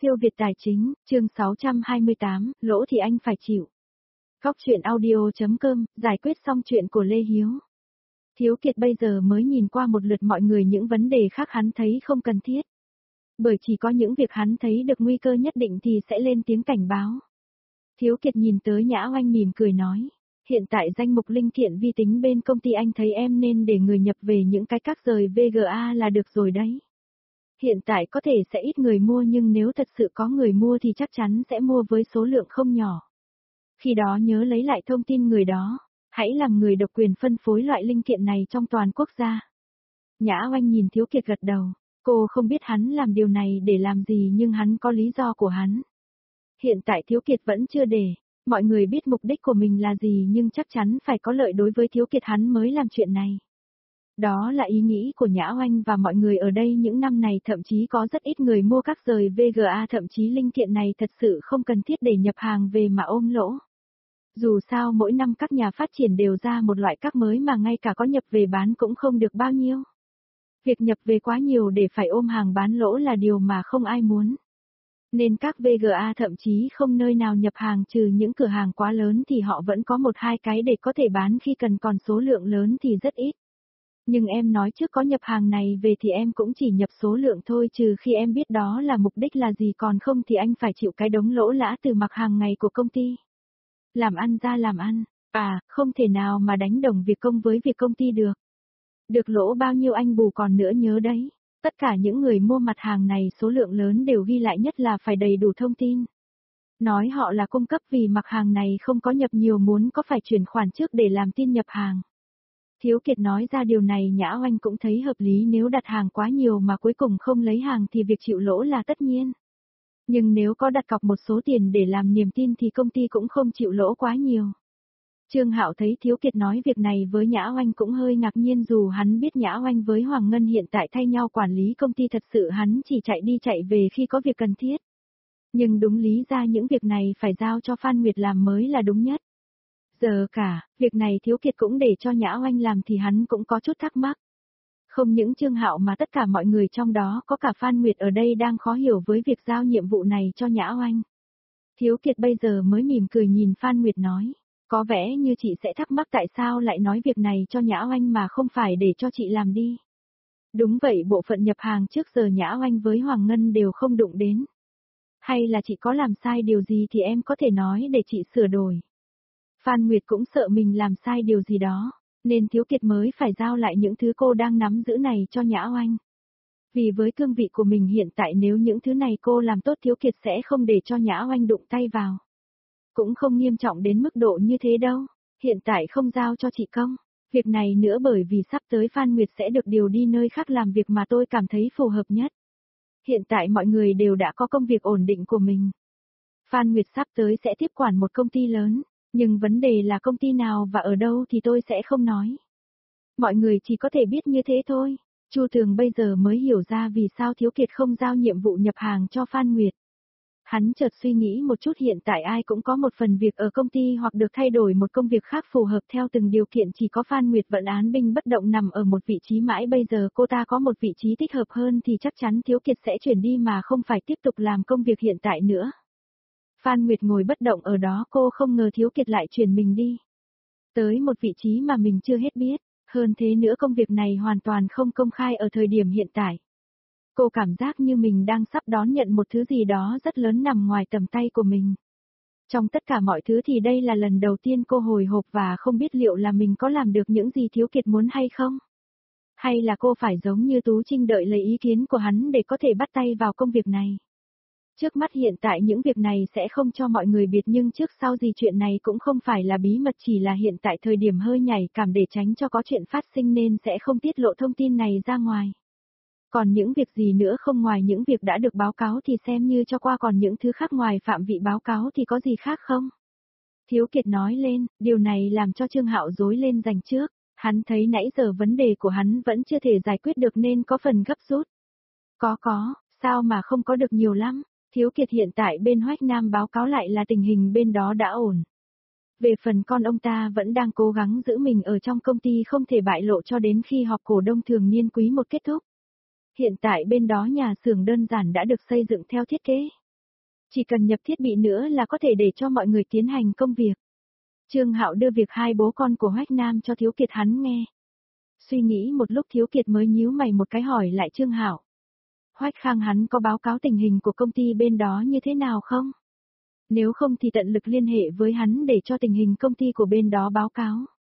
Siêu Việt Tài Chính, chương 628, lỗ thì anh phải chịu. Góc chuyện audio.com, giải quyết xong chuyện của Lê Hiếu. Thiếu Kiệt bây giờ mới nhìn qua một lượt mọi người những vấn đề khác hắn thấy không cần thiết. Bởi chỉ có những việc hắn thấy được nguy cơ nhất định thì sẽ lên tiếng cảnh báo. Thiếu Kiệt nhìn tới Nhã Oanh mỉm cười nói, hiện tại danh mục linh kiện vi tính bên công ty anh thấy em nên để người nhập về những cái các rời VGA là được rồi đấy. Hiện tại có thể sẽ ít người mua nhưng nếu thật sự có người mua thì chắc chắn sẽ mua với số lượng không nhỏ. Khi đó nhớ lấy lại thông tin người đó, hãy làm người độc quyền phân phối loại linh kiện này trong toàn quốc gia. Nhã Oanh nhìn Thiếu Kiệt gật đầu, cô không biết hắn làm điều này để làm gì nhưng hắn có lý do của hắn. Hiện tại Thiếu Kiệt vẫn chưa để mọi người biết mục đích của mình là gì nhưng chắc chắn phải có lợi đối với Thiếu Kiệt hắn mới làm chuyện này. Đó là ý nghĩ của Nhã Oanh và mọi người ở đây những năm này, thậm chí có rất ít người mua các rời VGA, thậm chí linh kiện này thật sự không cần thiết để nhập hàng về mà ôm lỗ. Dù sao mỗi năm các nhà phát triển đều ra một loại các mới mà ngay cả có nhập về bán cũng không được bao nhiêu. Việc nhập về quá nhiều để phải ôm hàng bán lỗ là điều mà không ai muốn. Nên các VGA thậm chí không nơi nào nhập hàng trừ những cửa hàng quá lớn thì họ vẫn có một hai cái để có thể bán khi cần, còn số lượng lớn thì rất ít. Nhưng em nói trước có nhập hàng này về thì em cũng chỉ nhập số lượng thôi, trừ khi em biết đó là mục đích là gì, còn không thì anh phải chịu cái đống lỗ lã từ mặc hàng ngày của công ty. Làm ăn ra làm ăn, không thể nào mà đánh đồng việc công với việc công ty được. Được lỗ bao nhiêu anh bù còn nữa nhớ đấy. Tất cả những người mua mặt hàng này số lượng lớn đều ghi lại, nhất là phải đầy đủ thông tin. Nói họ là cung cấp vì mặc hàng này không có nhập nhiều, muốn có phải chuyển khoản trước để làm tin nhập hàng. Thiếu Kiệt nói ra điều này Nhã Oanh cũng thấy hợp lý, nếu đặt hàng quá nhiều mà cuối cùng không lấy hàng thì việc chịu lỗ là tất nhiên. Nhưng nếu có đặt cọc một số tiền để làm niềm tin thì công ty cũng không chịu lỗ quá nhiều. Trương Hạo thấy Thiếu Kiệt nói việc này với Nhã Oanh cũng hơi ngạc nhiên, dù hắn biết Nhã Oanh với Hoàng Ngân hiện tại thay nhau quản lý công ty, thật sự hắn chỉ chạy đi chạy về khi có việc cần thiết. Nhưng đúng lý ra những việc này phải giao cho Phan Nguyệt làm mới là đúng nhất. Giờ cả, việc này Thiếu Kiệt cũng để cho Nhã Oanh làm thì hắn cũng có chút thắc mắc. Không những Trương Hạo mà tất cả mọi người trong đó có cả Phan Nguyệt ở đây đang khó hiểu với việc giao nhiệm vụ này cho Nhã Oanh. Thiếu Kiệt bây giờ mới mỉm cười nhìn Phan Nguyệt nói, có vẻ như chị sẽ thắc mắc tại sao lại nói việc này cho Nhã Oanh mà không phải để cho chị làm đi. Đúng vậy, bộ phận nhập hàng trước giờ Nhã Oanh với Hoàng Ngân đều không đụng đến. Hay là chị có làm sai điều gì thì em có thể nói để chị sửa đổi. Phan Nguyệt cũng sợ mình làm sai điều gì đó, nên Thiếu Kiệt mới phải giao lại những thứ cô đang nắm giữ này cho Nhã Oanh. Vì với cương vị của mình hiện tại, nếu những thứ này cô làm tốt Thiếu Kiệt sẽ không để cho Nhã Oanh đụng tay vào. Cũng không nghiêm trọng đến mức độ như thế đâu, hiện tại không giao cho chị công việc này nữa, bởi vì sắp tới Phan Nguyệt sẽ được điều đi nơi khác làm việc mà tôi cảm thấy phù hợp nhất. Hiện tại mọi người đều đã có công việc ổn định của mình. Phan Nguyệt sắp tới sẽ tiếp quản một công ty lớn. Nhưng vấn đề là công ty nào và ở đâu thì tôi sẽ không nói. Mọi người chỉ có thể biết như thế thôi. Chu Tường bây giờ mới hiểu ra vì sao Thiếu Kiệt không giao nhiệm vụ nhập hàng cho Phan Nguyệt. Hắn chợt suy nghĩ một chút, hiện tại ai cũng có một phần việc ở công ty hoặc được thay đổi một công việc khác phù hợp theo từng điều kiện, chỉ có Phan Nguyệt vẫn án binh bất động nằm ở một vị trí mãi, bây giờ cô ta có một vị trí thích hợp hơn thì chắc chắn Thiếu Kiệt sẽ chuyển đi mà không phải tiếp tục làm công việc hiện tại nữa. Phan Nguyệt ngồi bất động ở đó, cô không ngờ Thiếu Kiệt lại chuyển mình đi tới một vị trí mà mình chưa hết biết, hơn thế nữa công việc này hoàn toàn không công khai ở thời điểm hiện tại. Cô cảm giác như mình đang sắp đón nhận một thứ gì đó rất lớn nằm ngoài tầm tay của mình. Trong tất cả mọi thứ thì đây là lần đầu tiên cô hồi hộp và không biết liệu là mình có làm được những gì Thiếu Kiệt muốn hay không. Hay là cô phải giống như Tú Trinh đợi lấy ý kiến của hắn để có thể bắt tay vào công việc này. Trước mắt hiện tại những việc này sẽ không cho mọi người biết, nhưng trước sau gì chuyện này cũng không phải là bí mật, chỉ là hiện tại thời điểm hơi nhạy cảm để tránh cho có chuyện phát sinh nên sẽ không tiết lộ thông tin này ra ngoài. Còn những việc gì nữa không ngoài những việc đã được báo cáo thì xem như cho qua, còn những thứ khác ngoài phạm vị báo cáo thì có gì khác không? Thiếu Kiệt nói lên, điều này làm cho Trương Hạo rối lên dành trước, hắn thấy nãy giờ vấn đề của hắn vẫn chưa thể giải quyết được nên có phần gấp rút. Có, sao mà không có được nhiều lắm? Thiếu Kiệt hiện tại bên Hoách Nam báo cáo lại là tình hình bên đó đã ổn. Về phần con ông ta vẫn đang cố gắng giữ mình ở trong công ty không thể bại lộ cho đến khi họp cổ đông thường niên quý 1 kết thúc. Hiện tại bên đó nhà xưởng đơn giản đã được xây dựng theo thiết kế. Chỉ cần nhập thiết bị nữa là có thể để cho mọi người tiến hành công việc. Trương Hạo đưa việc hai bố con của Hoách Nam cho Thiếu Kiệt hắn nghe. Suy nghĩ một lúc Thiếu Kiệt mới nhíu mày một cái hỏi lại Trương Hạo. Hoách Khang hắn có báo cáo tình hình của công ty bên đó như thế nào không? Nếu không thì tận lực liên hệ với hắn để cho tình hình công ty của bên đó báo cáo.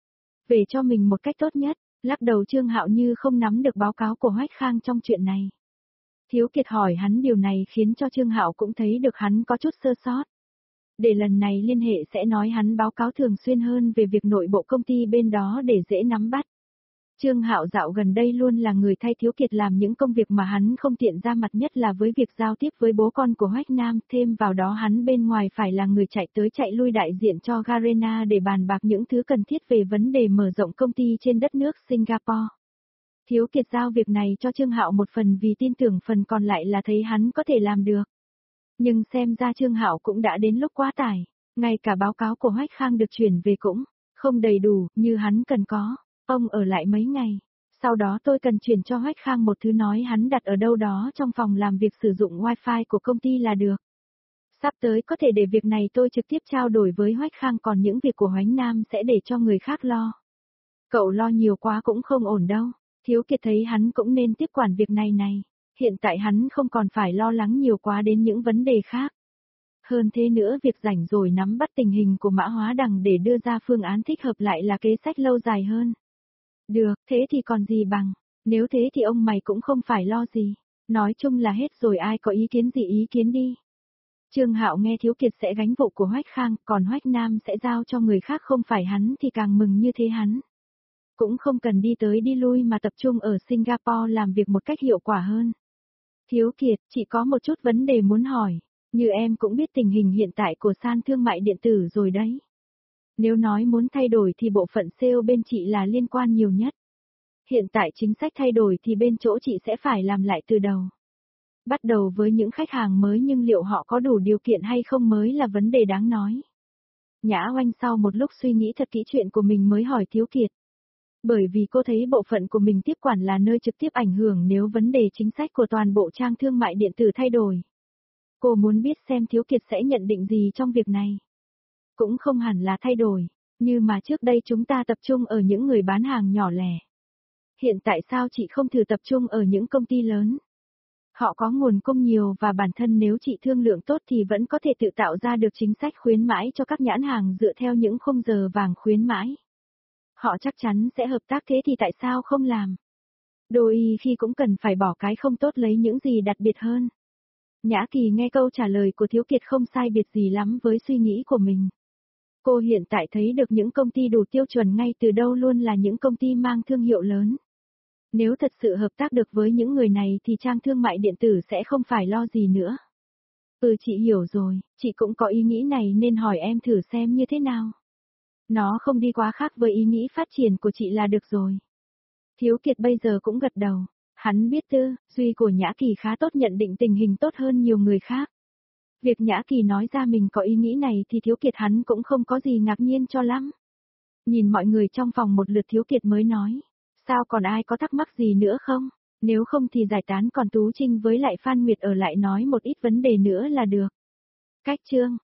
Về cho mình một cách tốt nhất, lắc đầu Trương Hạo như không nắm được báo cáo của Hoách Khang trong chuyện này. Thiếu Kiệt hỏi hắn điều này khiến cho Trương Hạo cũng thấy được hắn có chút sơ sót. Để lần này liên hệ sẽ nói hắn báo cáo thường xuyên hơn về việc nội bộ công ty bên đó để dễ nắm bắt. Trương Hạo dạo gần đây luôn là người thay Thiếu Kiệt làm những công việc mà hắn không tiện ra mặt, nhất là với việc giao tiếp với bố con của Hoách Nam, thêm vào đó hắn bên ngoài phải là người chạy tới chạy lui đại diện cho Garena để bàn bạc những thứ cần thiết về vấn đề mở rộng công ty trên đất nước Singapore. Thiếu Kiệt giao việc này cho Trương Hạo một phần vì tin tưởng, phần còn lại là thấy hắn có thể làm được. Nhưng xem ra Trương Hạo cũng đã đến lúc quá tải, ngay cả báo cáo của Hoách Khang được chuyển về cũng không đầy đủ như hắn cần có. Ông ở lại mấy ngày, sau đó tôi cần chuyển cho Hoách Khang một thứ nói hắn đặt ở đâu đó trong phòng làm việc sử dụng wifi của công ty là được. Sắp tới có thể để việc này tôi trực tiếp trao đổi với Hoách Khang, còn những việc của Hoánh Nam sẽ để cho người khác lo. Cậu lo nhiều quá cũng không ổn đâu. Thiếu Kiệt thấy hắn cũng nên tiếp quản việc này. Hiện tại hắn không còn phải lo lắng nhiều quá đến những vấn đề khác. Hơn thế nữa, việc rảnh rồi nắm bắt tình hình của Mã Hóa Đằng để đưa ra phương án thích hợp lại là kế sách lâu dài hơn. Được, thế thì còn gì bằng. Nếu thế thì ông mày cũng không phải lo gì. Nói chung là hết rồi, ai có ý kiến gì ý kiến đi. Trương Hạo nghe Thiếu Kiệt sẽ gánh vụ của Hoách Khang, còn Hoách Nam sẽ giao cho người khác không phải hắn thì càng mừng như thế hắn. Cũng không cần đi tới đi lui mà tập trung ở Singapore làm việc một cách hiệu quả hơn. Thiếu Kiệt, chị có một chút vấn đề muốn hỏi. Như em cũng biết tình hình hiện tại của sàn thương mại điện tử rồi đấy. Nếu nói muốn thay đổi thì bộ phận sale bên chị là liên quan nhiều nhất. Hiện tại chính sách thay đổi thì bên chỗ chị sẽ phải làm lại từ đầu. Bắt đầu với những khách hàng mới, nhưng liệu họ có đủ điều kiện hay không mới là vấn đề đáng nói. Nhã Oanh sau một lúc suy nghĩ thật kỹ chuyện của mình mới hỏi Thiếu Kiệt. Bởi vì cô thấy bộ phận của mình tiếp quản là nơi trực tiếp ảnh hưởng nếu vấn đề chính sách của toàn bộ trang thương mại điện tử thay đổi. Cô muốn biết xem Thiếu Kiệt sẽ nhận định gì trong việc này. Cũng không hẳn là thay đổi, như mà trước đây chúng ta tập trung ở những người bán hàng nhỏ lẻ. Hiện tại sao chị không thử tập trung ở những công ty lớn? Họ có nguồn cung nhiều và bản thân nếu chị thương lượng tốt thì vẫn có thể tự tạo ra được chính sách khuyến mãi cho các nhãn hàng dựa theo những khung giờ vàng khuyến mãi. Họ chắc chắn sẽ hợp tác, thế thì tại sao không làm? Đôi khi cũng cần phải bỏ cái không tốt lấy những gì đặc biệt hơn. Nhã Kỳ nghe câu trả lời của Thiếu Kiệt không sai biệt gì lắm với suy nghĩ của mình. Cô hiện tại thấy được những công ty đủ tiêu chuẩn ngay từ đâu luôn là những công ty mang thương hiệu lớn. Nếu thật sự hợp tác được với những người này thì trang thương mại điện tử sẽ không phải lo gì nữa. Chị hiểu rồi, chị cũng có ý nghĩ này nên hỏi em thử xem như thế nào. Nó không đi quá khác với ý nghĩ phát triển của chị là được rồi. Thiếu Kiệt bây giờ cũng gật đầu. Hắn biết tư duy của Nhã Kỳ khá tốt, nhận định tình hình tốt hơn nhiều người khác. Việc Nhã Kỳ nói ra mình có ý nghĩ này thì Thiếu Kiệt hắn cũng không có gì ngạc nhiên cho lắm. Nhìn mọi người trong phòng một lượt Thiếu Kiệt mới nói. Sao còn ai có thắc mắc gì nữa không? Nếu không thì giải tán, còn Tú Trinh với lại Phan Nguyệt ở lại nói một ít vấn đề nữa là được. Cách chương